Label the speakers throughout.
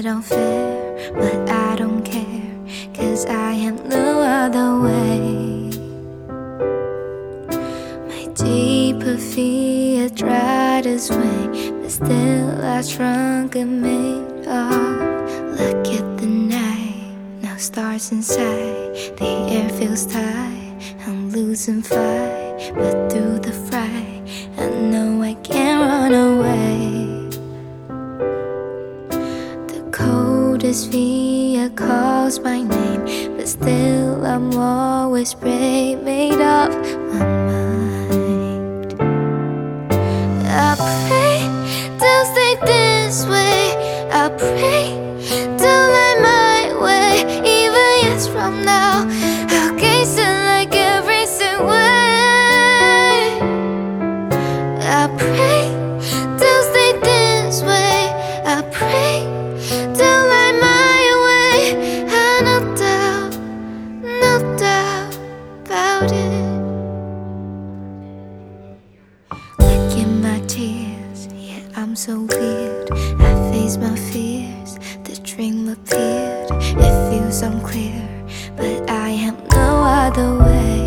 Speaker 1: unfair, but I don't care, 'cause I have no other way. My deeper fear tried to swing, but still I shrunk and made up. Look at the night, no stars inside. The air feels tight, I'm losing fight, but through the fright I know I can't run away. The coldest fear calls my name, but still I'm always brave, made up my mind. I pray don't stay this way, I pray don't let my way. Even years from now I'll gaze in like every single way. I pray don't stay this way, I pray don't let my way. And no doubt about it. Look at my tears, yeah, I'm so weird. I face my fears, the dream appeared. It feels unclear, but I have no other way.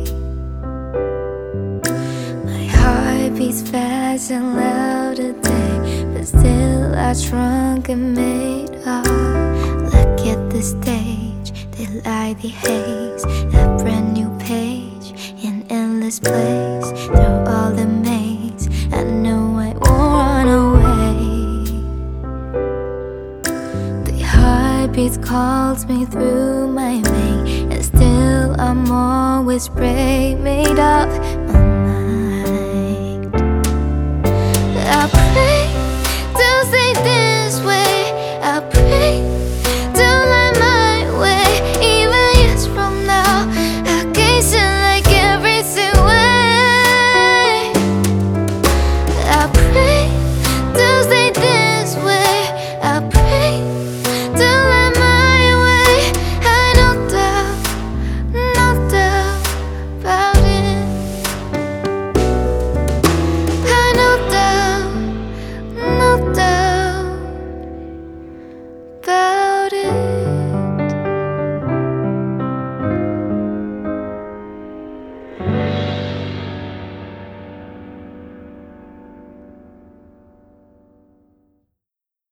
Speaker 1: My heart beats fast and loud today, but still I shrunk and made up. Look at the stage, they light the haze, a brand new page, an endless place. Through all the maze, I know I won't run away. The heartbeat calls me through my vein, and still I'm always brave, made up my mind. I pray